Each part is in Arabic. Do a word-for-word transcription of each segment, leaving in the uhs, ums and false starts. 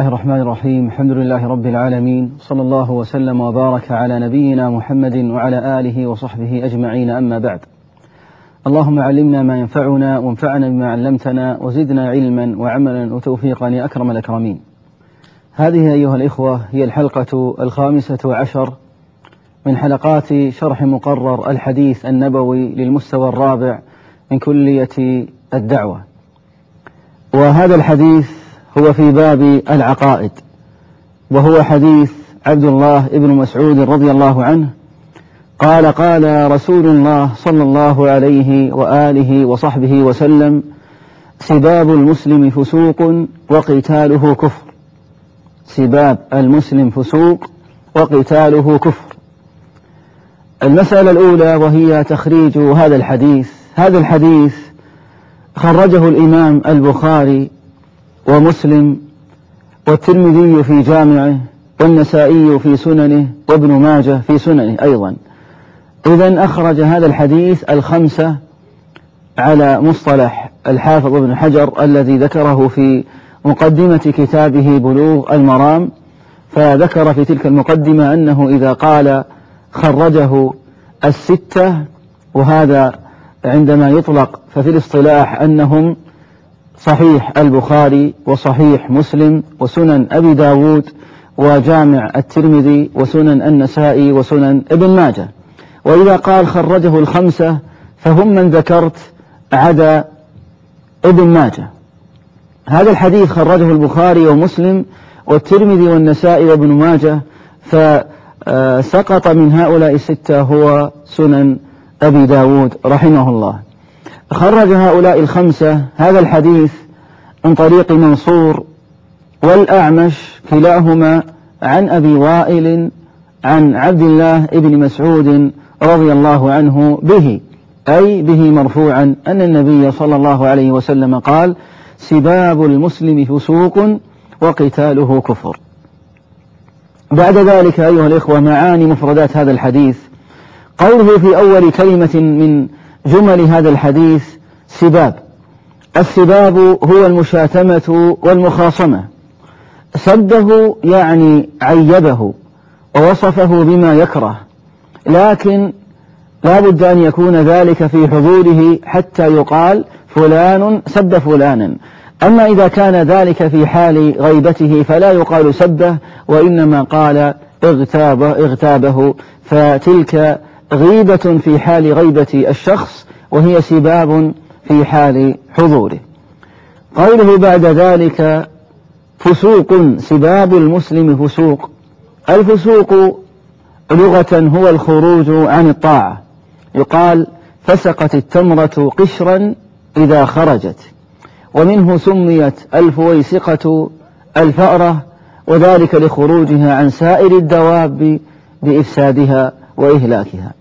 الله الرحمن الرحيم. الحمد لله رب العالمين، صلى الله وسلم وبارك على نبينا محمد وعلى آله وصحبه أجمعين، أما بعد. اللهم علمنا ما ينفعنا وانفعنا بما علمتنا وزدنا علما وعملا وتوفيقا يا أكرم الأكرمين. هذه أيها الإخوة هي الحلقة الخامسة عشر من حلقات شرح مقرر الحديث النبوي للمستوى الرابع من كلية الدعوة، وهذا الحديث هو في باب العقائد، وهو حديث عبد الله بن مسعود رضي الله عنه قال: قال رسول الله صلى الله عليه وآله وصحبه وسلم: سباب المسلم فسوق وقتاله كفر. سباب المسلم فسوق وقتاله كفر. المسألة الأولى وهي تخريج هذا الحديث. هذا الحديث خرجه الإمام البخاري ومسلم والترمذي في جامعه والنسائي في سننه وابن ماجه في سننه أيضا. إذن أخرج هذا الحديث الخمسة على مصطلح الحافظ ابن حجر الذي ذكره في مقدمة كتابه بلوغ المرام، فذكر في تلك المقدمة أنه إذا قال خرجه الستة، وهذا عندما يطلق ففي الاصطلاح أنهم صحيح البخاري وصحيح مسلم وسنن أبي داود وجامع الترمذي وسنن النسائي وسنن ابن ماجه. وإذا قال خرجه الخمسة فهم من ذكرت عدا ابن ماجه. هذا الحديث خرجه البخاري ومسلم والترمذي والنسائي وابن ماجه، فسقط من هؤلاء الستة هو سنن أبي داود رحمه الله. خرج هؤلاء الخمسة هذا الحديث من طريق منصور والأعمش كلاهما عن أبي وائل عن عبد الله بن مسعود رضي الله عنه به، أي به مرفوعا أن النبي صلى الله عليه وسلم قال: سباب المسلم فسوق وقتاله كفر. بعد ذلك أيها الإخوة معاني مفردات هذا الحديث. قوله في أول كلمة من جمل هذا الحديث سباب. السباب هو المشاتمة والمخاصمة. سبه يعني عيبه ووصفه بما يكره، لكن لا بد أن يكون ذلك في حضوره حتى يقال فلان سب فلانا. أما إذا كان ذلك في حال غيبته فلا يقال سبه، وإنما قال اغتابه, اغتابه فتلك غيبة في حال غيبة الشخص، وهي سباب في حال حضوره. قوله بعد ذلك فسوق. سباب المسلم فسوق. الفسوق لغة هو الخروج عن الطاعة. يقال فسقت التمرة قشرا إذا خرجت، ومنه سميت الفويسقة الفأرة، وذلك لخروجها عن سائر الدواب بإفسادها وإهلاكها.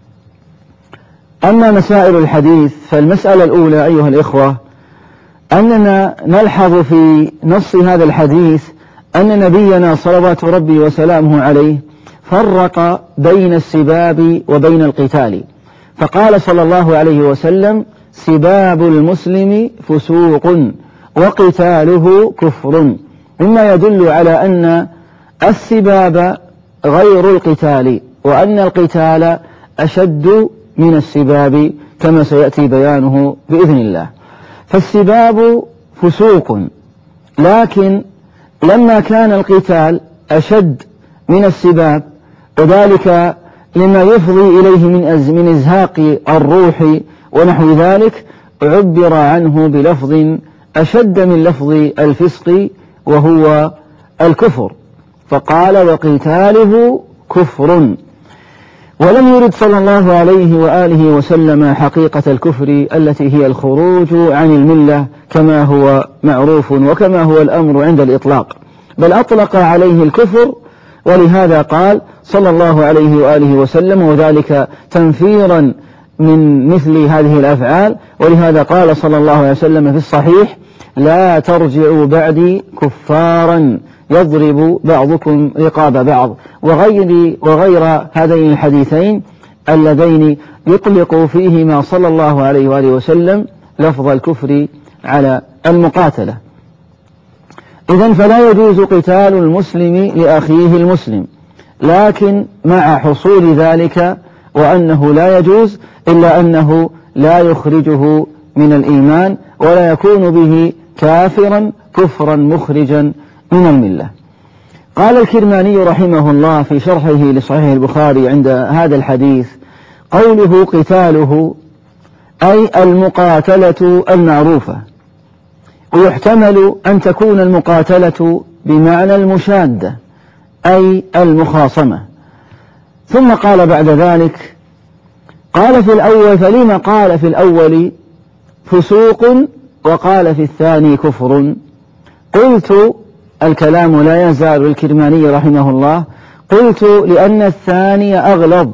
أما مسائل الحديث فالمسألة الأولى أيها الإخوة أننا نلحظ في نص هذا الحديث أن نبينا صلوات ربي وسلامه عليه فرق بين السباب وبين القتال، فقال صلى الله عليه وسلم: سباب المسلم فسوق وقتاله كفر، مما يدل على أن السباب غير القتال، وأن القتال أشد من السباب كما سيأتي بيانه بإذن الله. فالسباب فسوق، لكن لما كان القتال أشد من السباب، وذلك لما يفضي إليه من من إزهاق الروح ونحو ذلك، عبر عنه بلفظ أشد من لفظ الفسق وهو الكفر، فقال: وقتاله كفر. ولم يرد صلى الله عليه وآله وسلم حقيقة الكفر التي هي الخروج عن الملة كما هو معروف وكما هو الأمر عند الإطلاق، بل أطلق عليه الكفر، ولهذا قال صلى الله عليه وآله وسلم، وذلك تنفيرا من مثل هذه الأفعال، ولهذا قال صلى الله عليه وسلم في الصحيح: لا ترجعوا بعدي كفارا يضرب بعضكم رقاب بعض، وغير, وغير هذين الحديثين اللذين يطلق فيهما صلى الله عليه وآله وسلم لفظ الكفر على المقاتلة. إذن فلا يجوز قتال المسلم لأخيه المسلم، لكن مع حصول ذلك وأنه لا يجوز إلا أنه لا يخرجه من الإيمان ولا يكون به كافرا كفرا مخرجا من الملة. قال الكرماني رحمه الله في شرحه لصحيح البخاري عند هذا الحديث: قوله قتاله أي المقاتلة المعروفة، ويحتمل أن تكون المقاتلة بمعنى المشادة أي المخاصمة. ثم قال بعد ذلك: قال في الأول، فلما قال في الأول فسوق وقال في الثاني كفر؟ قلت، الكلام لا يزال الكرماني رحمه الله، قلت لأن الثاني أغلظ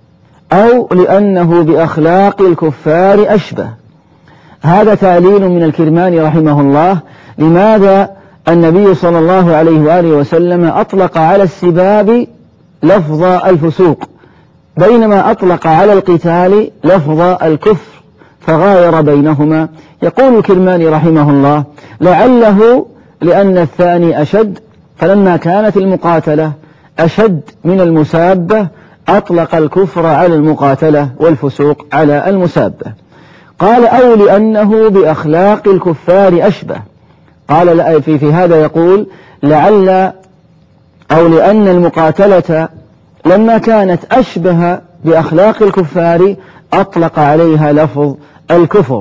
أو لأنه بأخلاق الكفار أشبه. هذا تعليل من الكرماني رحمه الله لماذا النبي صلى الله عليه وآله وسلم أطلق على السباب لفظ الفسوق بينما أطلق على القتال لفظ الكفر فغاير بينهما. يقول الكرماني رحمه الله: لعله لأن الثاني أشد، فلما كانت المقاتلة أشد من المسابة أطلق الكفر على المقاتلة والفسوق على المسابة. قال: أو لأنه بأخلاق الكفار أشبه. قال في, في هذا يقول: لعل أو لأن المقاتلة لما كانت أشبه بأخلاق الكفار أطلق عليها لفظ الكفر،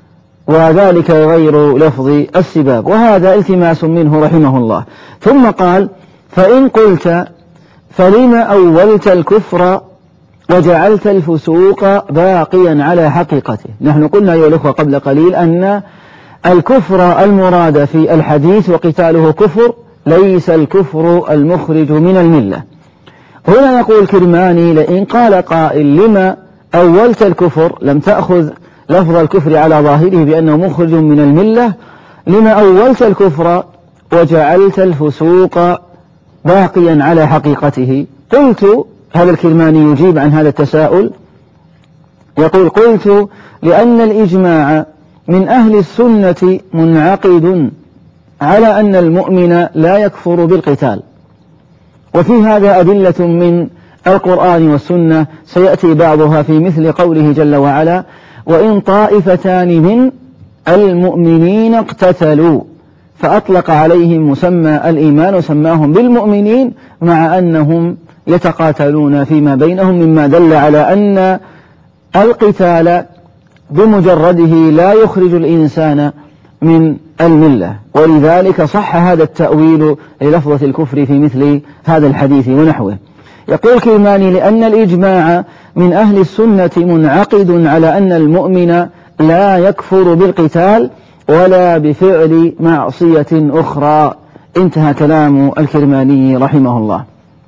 وذلك غير لفظ السباب. وهذا التماس منه رحمه الله. ثم قال: فإن قلت فلم أولت الكفر وجعلت الفسوق باقيا على حقيقته؟ نحن قلنا أيها الأخوة قبل قليل أن الكفر المراد في الحديث وقتاله كفر ليس الكفر المخرج من الملة. هنا يقول الكرماني: لئن قال قائل لما أولت الكفر، لم تأخذ لفظ الكفر على ظاهره بأنه مخرج من الملة، لما أولت الكفر وجعلت الفسوق باقيا على حقيقته؟ قلت، هذا الكرماني يجيب عن هذا التساؤل، يقول: قلت لأن الإجماع من أهل السنة منعقد على أن المؤمن لا يكفر بالقتال، وفي هذا أدلة من القرآن والسنة سيأتي بعضها في مثل قوله جل وعلا: وإن طائفتان من المؤمنين اقتتلوا، فأطلق عليهم مسمى الإيمان وسماهم بالمؤمنين مع أنهم يتقاتلون فيما بينهم، مما دل على أن القتال بمجرده لا يخرج الإنسان من الملة، ولذلك صح هذا التأويل للفظة الكفر في مثل هذا الحديث ونحوه. يقول كرماني: لأن الإجماع من أهل السنة منعقد على أن المؤمن لا يكفر بالقتال ولا بفعل معصية أخرى. انتهى كلام الكرماني رحمه الله.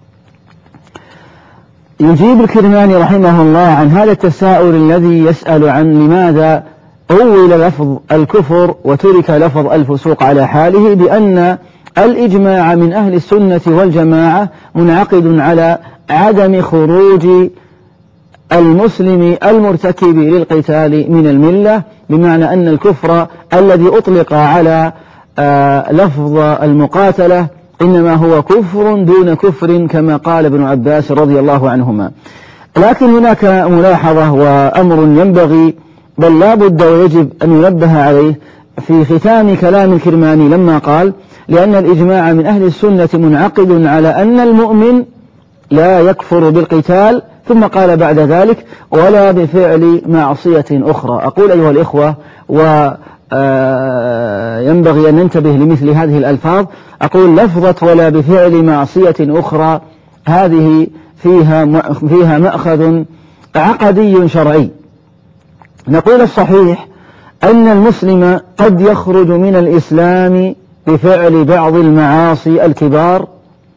يجيب الكرماني رحمه الله عن هذا التساؤل الذي يسأل عن لماذا أول لفظ الكفر وترك لفظ الفسوق على حاله، بأن الإجماع من أهل السنة والجماعة منعقد على عدم خروج المسلم المرتكب للقتال من الملة، بمعنى أن الكفر الذي أطلق على آه لفظ المقاتلة إنما هو كفر دون كفر كما قال ابن عباس رضي الله عنهما. لكن هناك ملاحظة وأمر ينبغي بل لا بد ويجب أن ينبه عليه في ختام كلام الكرماني لما قال: لأن الإجماع من أهل السنة منعقد على أن المؤمن لا يكفر بالقتال، ثم قال بعد ذلك: ولا بفعل معصية أخرى. أقول أيها الإخوة، وينبغي أن ننتبه لمثل هذه الألفاظ، أقول لفظة ولا بفعل معصية أخرى هذه فيها فيها مأخذ عقدي شرعي. نقول الصحيح أن المسلم قد يخرج من الإسلام بفعل بعض المعاصي الكبار،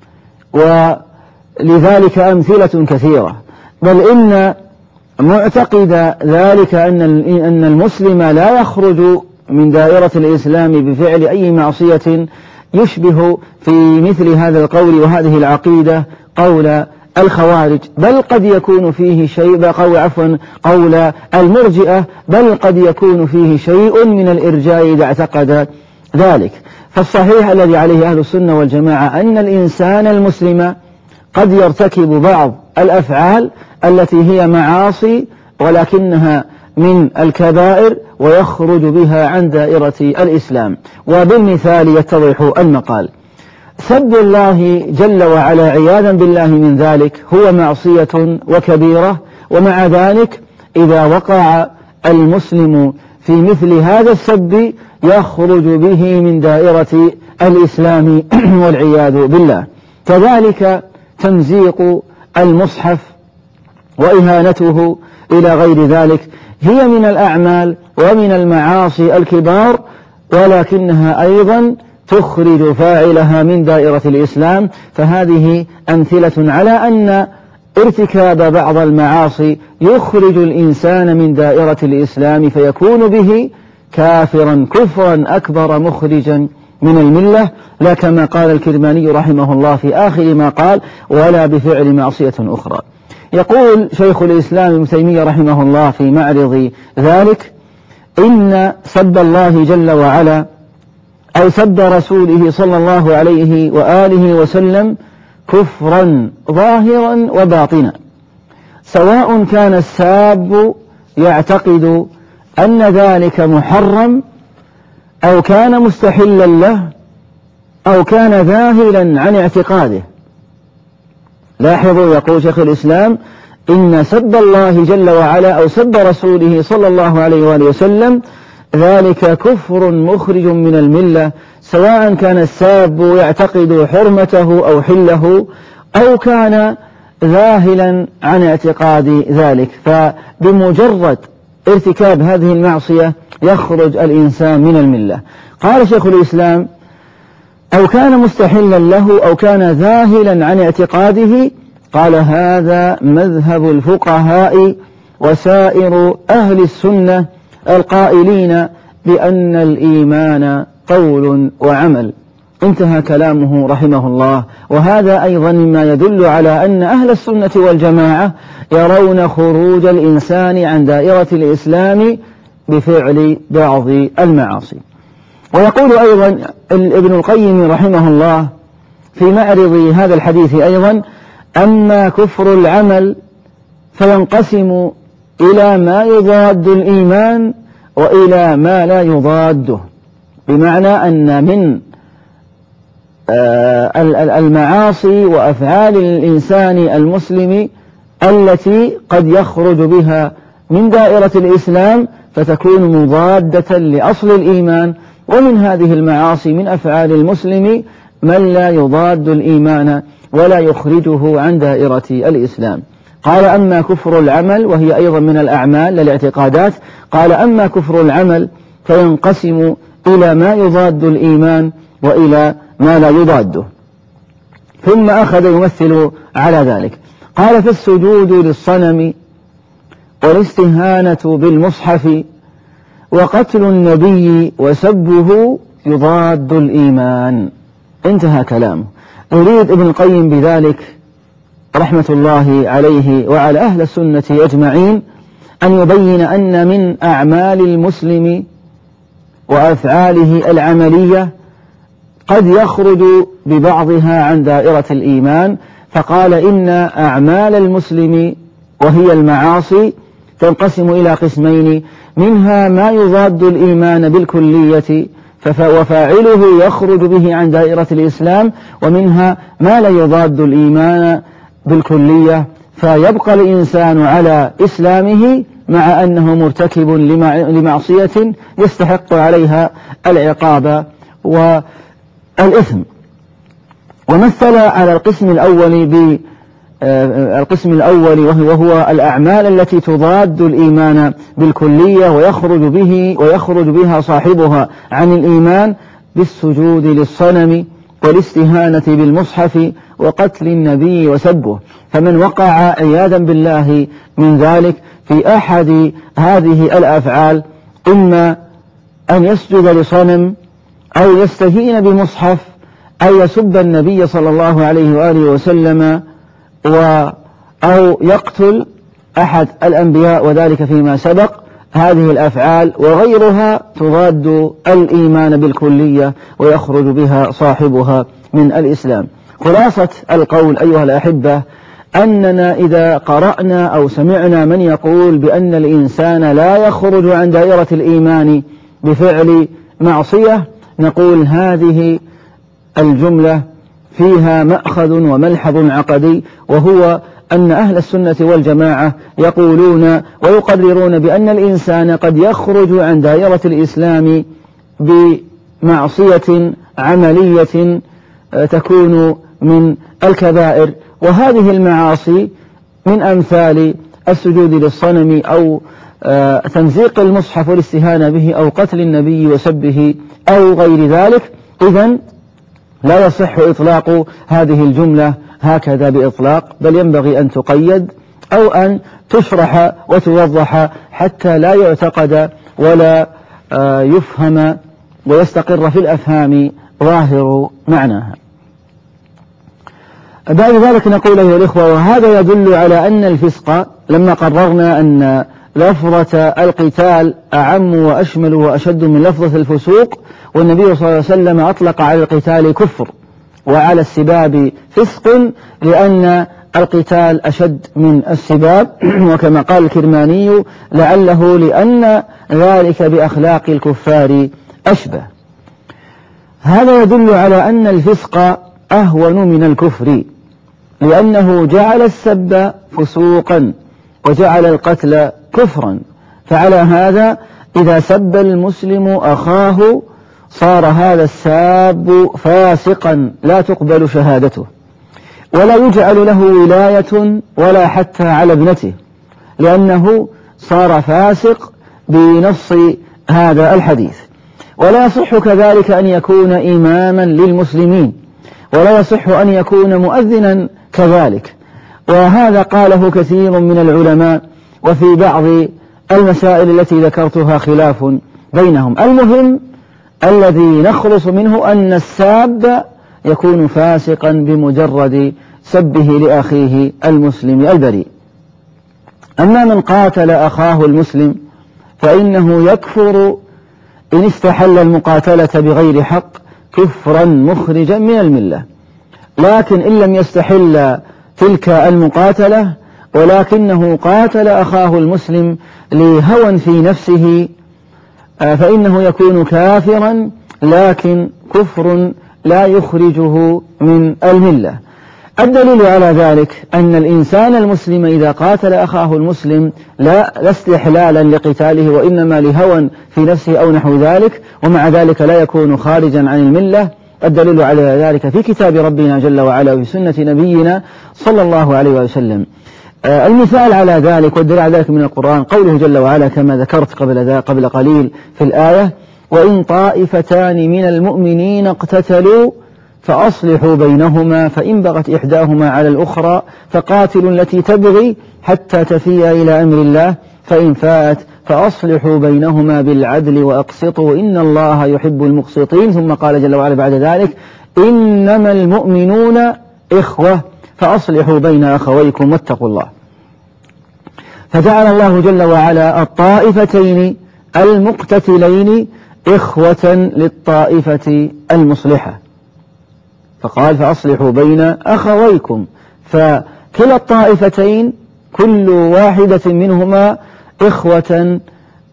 ولذلك أمثلة كثيرة، بل إن معتقد ذلك أن أن المسلم لا يخرج من دائرة الإسلام بفعل أي معصية يشبه في مثل هذا القول وهذه العقيدة قول الخوارج، بل قد يكون فيه شيء قول عفوا قول المرجئة، بل قد يكون فيه شيء من الإرجاء إذا اعتقد ذلك. فالصحيح الذي عليه أهل السنة والجماعة أن الإنسان المسلم قد يرتكب بعض الأفعال التي هي معاصي ولكنها من الكبائر ويخرج بها عن دائرة الإسلام. وبالمثال يتضح المقال. سب الله جل وعلا عياذا بالله من ذلك هو معصية وكبيرة، ومع ذلك إذا وقع المسلم في مثل هذا السب يخرج به من دائرة الإسلام والعياذ بالله. كذلك تمزيق المصحف وإهانته إلى غير ذلك هي من الأعمال ومن المعاصي الكبار، ولكنها أيضا تخرج فاعلها من دائرة الإسلام. فهذه أمثلة على أن ارتكاب بعض المعاصي يخرج الإنسان من دائرة الإسلام فيكون به كافرا كفرا أكبر مخرجا من الملة، لا كما قال الكرماني رحمه الله في آخر ما قال: ولا بفعل معصية أخرى. يقول شيخ الإسلام ابن تيمية رحمه الله في معرض ذلك: إن سب الله جل وعلا أو سب رسوله صلى الله عليه وآله وسلم كفرا ظاهرا وباطنا، سواء كان الساب يعتقد أن ذلك محرم أو كان مستحلا له أو كان ذاهلا عن اعتقاده. لاحظوا، يقول شيخ الإسلام: إن سب الله جل وعلا أو سب رسوله صلى الله عليه وآله وسلم ذلك كفر مخرج من الملة، سواء كان الساب يعتقد حرمته أو حله أو كان ذاهلا عن اعتقاد ذلك. فبمجرد ارتكاب هذه المعصية يخرج الإنسان من الملة. قال شيخ الإسلام: أو كان مستحلا له أو كان ذاهلا عن اعتقاده. قال: هذا مذهب الفقهاء وسائر أهل السنة القائلين بأن الإيمان قول وعمل. انتهى كلامه رحمه الله. وهذا أيضا مما يدل على أن أهل السنة والجماعة يرون خروج الإنسان عن دائرة الإسلام بفعل بعض المعاصي. ويقول أيضا ابن القيم رحمه الله في معرض هذا الحديث أيضا: أما كفر العمل فينقسم إلى ما يضاد الإيمان وإلى ما لا يضاده، بمعنى أن من المعاصي وأفعال الإنسان المسلم التي قد يخرج بها من دائرة الإسلام فتكون مضادة لأصل الإيمان، ومن هذه المعاصي من أفعال المسلم من لا يضاد الإيمان ولا يخرجه عن دائرة الإسلام. قال: أما كفر العمل، وهي أيضا من الأعمال للاعتقادات. قال: أما كفر العمل فينقسم إلى ما يضاد الإيمان وإلى ما لا يضاده. ثم أخذ يمثل على ذلك. قال: في السجود للصنم والاستهانة بالمصحف وقتل النبي وسبه يضاد الإيمان. انتهى كلامه. يريد ابن القيم بذلك رحمة الله عليه وعلى أهل السنة أجمعين أن يبين أن من أعمال المسلم وأفعاله العملية قد يخرج ببعضها عن دائرة الإيمان. فقال: إن أعمال المسلم وهي المعاصي تنقسم إلى قسمين: منها ما يضاد الإيمان بالكلية وفاعله يخرج به عن دائرة الإسلام، ومنها ما لا يضاد الإيمان بالكلية فيبقى الإنسان على إسلامه مع أنه مرتكب لمعصية يستحق عليها العقاب والإثم. ومثل على القسم الأول ب القسم الأول وهو الأعمال التي تضاد الإيمان بالكلية ويخرج به ويخرج بها صاحبها عن الإيمان بالسجود للصنم والاستهانة بالمصحف وقتل النبي وسبه. فمن وقع عياذا بالله من ذلك في أحد هذه الأفعال إما أن يسجد لصنم أو يستهين بمصحف أو يسب النبي صلى الله عليه وآله وسلم و أو يقتل أحد الأنبياء، وذلك فيما سبق، هذه الأفعال وغيرها تضاد الإيمان بالكلية ويخرج بها صاحبها من الإسلام. خلاصة القول أيها الأحبة أننا إذا قرأنا أو سمعنا من يقول بأن الإنسان لا يخرج عن دائرة الإيمان بفعل معصية نقول هذه الجملة فيها مأخذ وملحظ عقدي، وهو أن أهل السنة والجماعة يقولون ويقررون بأن الإنسان قد يخرج عن دائرة الإسلام بمعصية عملية تكون من الكبائر، وهذه المعاصي من أمثال السجود للصنم أو تمزيق المصحف والاستهانة به أو قتل النبي وسبه أو غير ذلك. إذن لا يصح إطلاق هذه الجملة هكذا بإطلاق، بل ينبغي أن تقيد أو أن تشرح وتوضح حتى لا يعتقد ولا يفهم ويستقر في الأفهام ظاهر معناها. بعد ذلك نقول أيها الإخوة، وهذا يدل على أن الفسق لما قررنا أن لفظة القتال أعم وأشمل وأشد من لفظة الفسوق، والنبي صلى الله عليه وسلم أطلق على القتال كفر وعلى السباب فسق لأن القتال أشد من السباب، وكما قال الكرماني لعله لأن ذلك بأخلاق الكفار أشبه. هذا يدل على أن الفسق أهون من الكفر، لأنه جعل السب فسوقا وجعل القتل كفرا، فعلى هذا إذا سب المسلم أخاه صار هذا الساب فاسقا لا تقبل شهادته ولا يجعل له ولاية ولا حتى على ابنته، لأنه صار فاسق بنص هذا الحديث. ولا يصح كذلك أن يكون إماما للمسلمين، ولا يصح أن يكون مؤذنا كذلك، وهذا قاله كثير من العلماء، وفي بعض المسائل التي ذكرتها خلاف بينهم. المهم الذي نخلص منه أن الساب يكون فاسقا بمجرد سبه لأخيه المسلم البريء. أما من قاتل أخاه المسلم فإنه يكفر إن استحل المقاتلة بغير حق كفرا مخرجا من الملة، لكن إن لم يستحل تلك المقاتلة ولكنه قاتل أخاه المسلم لهوى في نفسه فإنه يكون كافرا، لكن كفر لا يخرجه من الملة. الدليل على ذلك أن الإنسان المسلم إذا قاتل أخاه المسلم لا, لا استحلالا لقتاله وإنما لهوى في نفسه أو نحو ذلك، ومع ذلك لا يكون خارجا عن الملة. الدليل على ذلك في كتاب ربنا جل وعلا وفي سنة نبينا صلى الله عليه وسلم. آه المثال على ذلك والدليل على ذلك من القرآن قوله جل وعلا كما ذكرت قبل, قبل قليل في الآية: وإن طائفتان من المؤمنين اقتتلوا فأصلحوا بينهما فإن بغت إحداهما على الأخرى فقاتلوا التي تبغي حتى تفيء إلى أمر الله فإن فاءت فأصلحوا بينهما بالعدل وأقسطوا إن الله يحب المقسطين. ثم قال جل وعلا بعد ذلك: إنما المؤمنون إخوة فأصلحوا بين أخويكم واتقوا الله. فجعل الله جل وعلا الطائفتين المقتتلين إخوة للطائفة المصلحة، فقال فأصلحوا بين أخويكم، فكلا الطائفتين كل واحدة منهما إخوة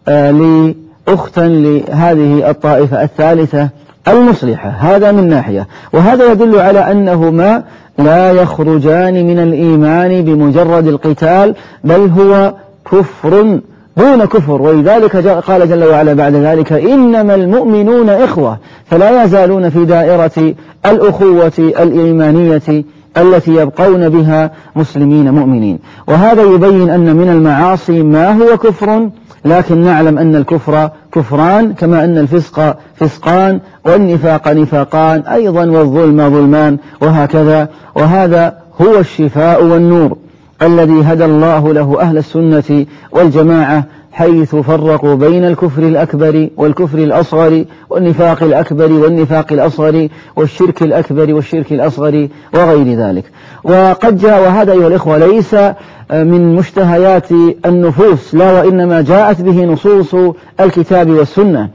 لأختا لهذه الطائفة الثالثة المصلحة. هذا من ناحية، وهذا يدل على أنهما لا يخرجان من الإيمان بمجرد القتال، بل هو كفر دون كفر. ولذلك قال جل وعلا بعد ذلك: إنما المؤمنون إخوة، فلا يزالون في دائرة الأخوة الإيمانية التي يبقون بها مسلمين مؤمنين. وهذا يبين أن من المعاصي ما هو كفر، لكن نعلم أن الكفر كفران، كما أن الفسق فسقان والنفاق نفاقان أيضا والظلم ظلمان وهكذا. وهذا هو الشفاء والنور الذي هدى الله له أهل السنة والجماعة حيث فرقوا بين الكفر الأكبر والكفر الأصغر والنفاق الأكبر والنفاق الأصغر والشرك الأكبر والشرك الأصغر وغير ذلك. وقد جاء، وهذا أيها الإخوة ليس من مشتهيات النفوس، لا، وإنما جاءت به نصوص الكتاب والسنة.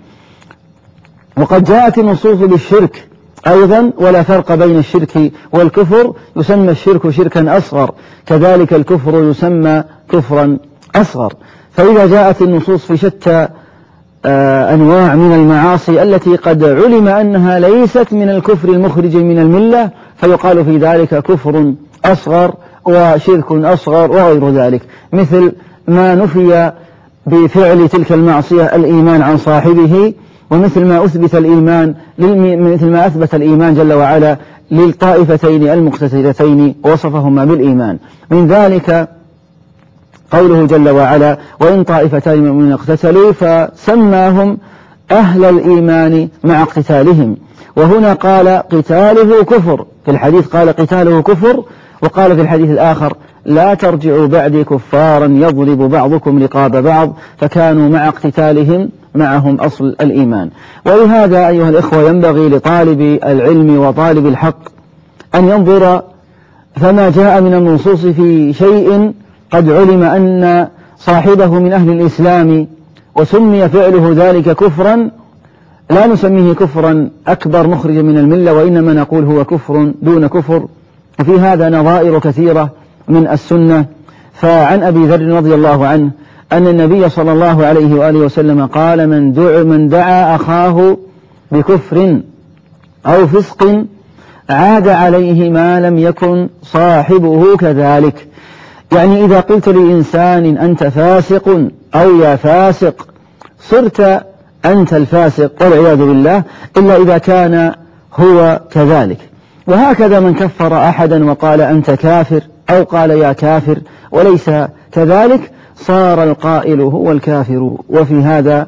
وقد جاءت النصوص بالشرك أيضا، ولا فرق بين الشرك والكفر، يسمى الشرك شركا أصغر، كذلك الكفر يسمى كفرا أصغر. فإذا جاءت النصوص في شتى أنواع من المعاصي التي قد علم أنها ليست من الكفر المخرج من الملة، فيقال في ذلك كفر أصغر وشرك أصغر وغير ذلك، مثل ما نفي بفعل تلك المعصية الإيمان عن صاحبه، ومثل ما أثبت الإيمان مثل ما أثبت الإيمان جل وعلا للطائفتين المقتتلتين وصفهما بالإيمان. من ذلك قوله جل وعلا: وإن طائفتان من المؤمنين اقتتلوا فسماهم أهل الإيمان مع اقتتالهم. وهنا قال قتاله كفر، في الحديث قال قتاله كفر، وقال في الحديث الآخر: لا ترجعوا بعدي كفارا يضرب بعضكم رقاب بعض، فكانوا مع اقتتالهم معهم أصل الإيمان. ولهذا أيها الإخوة ينبغي لطالب العلم وطالب الحق أن ينظر فما جاء من النصوص في شيء قد علم أن صاحبه من أهل الإسلام وسمي فعله ذلك كفرا، لا نسميه كفرا أكبر مخرج من الملة، وإنما نقول هو كفر دون كفر. وفي هذا نظائر كثيرة من السنة. فعن أبي ذر رضي الله عنه أن النبي صلى الله عليه وآله وسلم قال: من دعا, من دعا أخاه بكفر أو فسق عاد عليه ما لم يكن صاحبه كذلك. يعني إذا قلت لإنسان أنت فاسق أو يا فاسق، صرت أنت الفاسق والعياذ بالله، إلا إذا كان هو كذلك. وهكذا من كفر أحدا وقال أنت كافر أو قال يا كافر وليس كذلك، صار القائل هو الكافر. وفي هذا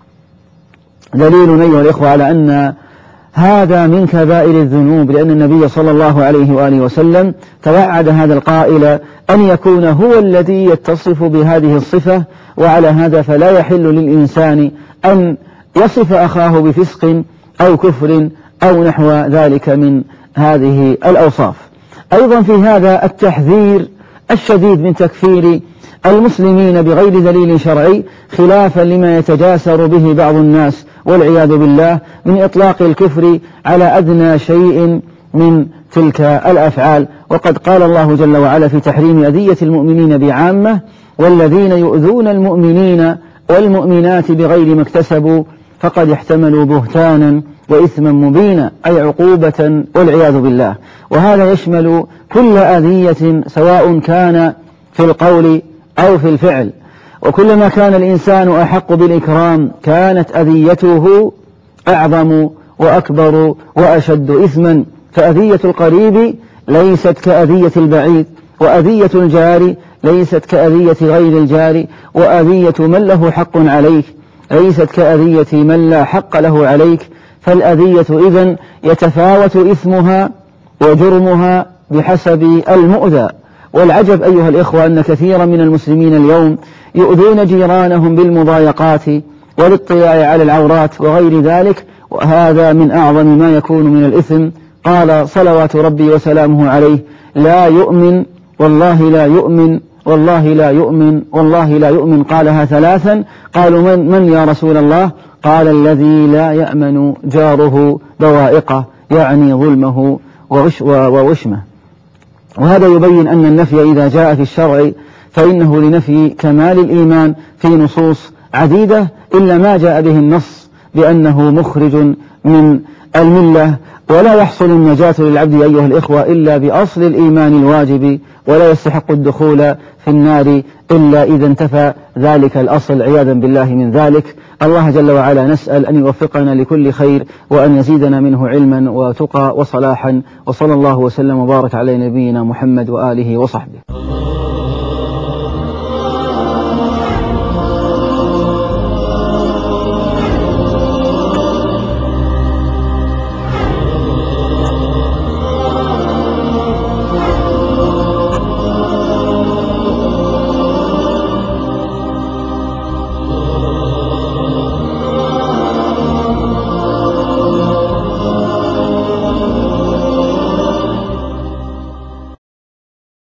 دليل أيها الإخوة على أن هذا من كبائر الذنوب، لأن النبي صلى الله عليه وآله وسلم توعد هذا القائل أن يكون هو الذي يتصف بهذه الصفة. وعلى هذا فلا يحل للإنسان أن يصف أخاه بفسق أو كفر أو نحو ذلك من هذه الأوصاف. أيضا في هذا التحذير الشديد من تكفير المسلمين بغير دليل شرعي، خلافا لما يتجاسر به بعض الناس والعياذ بالله من إطلاق الكفر على أدنى شيء من تلك الأفعال. وقد قال الله جل وعلا في تحريم أذية المؤمنين بعامة: والذين يؤذون المؤمنين والمؤمنات بغير ما اكتسبوا فقد احتملوا بهتانا وإثما مبينا، أي عقوبة والعياذ بالله. وهذا يشمل كل أذية سواء كان في القول أو في الفعل. وكلما كان الإنسان أحق بالإكرام كانت أذيته أعظم وأكبر وأشد إثما. فأذية القريب ليست كأذية البعيد، وأذية الجار ليست كأذية غير الجار، وأذية من له حق عليك ليست كأذية من لا حق له عليك. فالأذية إذن يتفاوت إثمها وجرمها بحسب المؤذى. والعجب أيها الإخوة أن كثيرا من المسلمين اليوم يؤذون جيرانهم بالمضايقات والاطلاع على العورات وغير ذلك، وهذا من أعظم ما يكون من الإثم. قال صلوات ربي وسلامه عليه: لا يؤمن والله لا يؤمن والله لا يؤمن والله لا يؤمن. قالها ثلاثا. قالوا: من, من يا رسول الله؟ قال: الذي لا يأمن جاره بوائقه، يعني ظلمه ووشمه. وهذا يبين أن النفي إذا جاء في الشرع فإنه لنفي كمال الإيمان في نصوص عديدة، إلا ما جاء به النص بأنه مخرج من الملة. ولا يحصل النجاة للعبد أيها الإخوة إلا بأصل الإيمان الواجب، ولا يستحق الدخول في النار إلا إذا انتفى ذلك الأصل عياذا بالله من ذلك. الله جل وعلا نسأل أن يوفقنا لكل خير وأن يزيدنا منه علما وتقى وصلاحا. وصلى الله وسلم وبارك على نبينا محمد وآله وصحبه.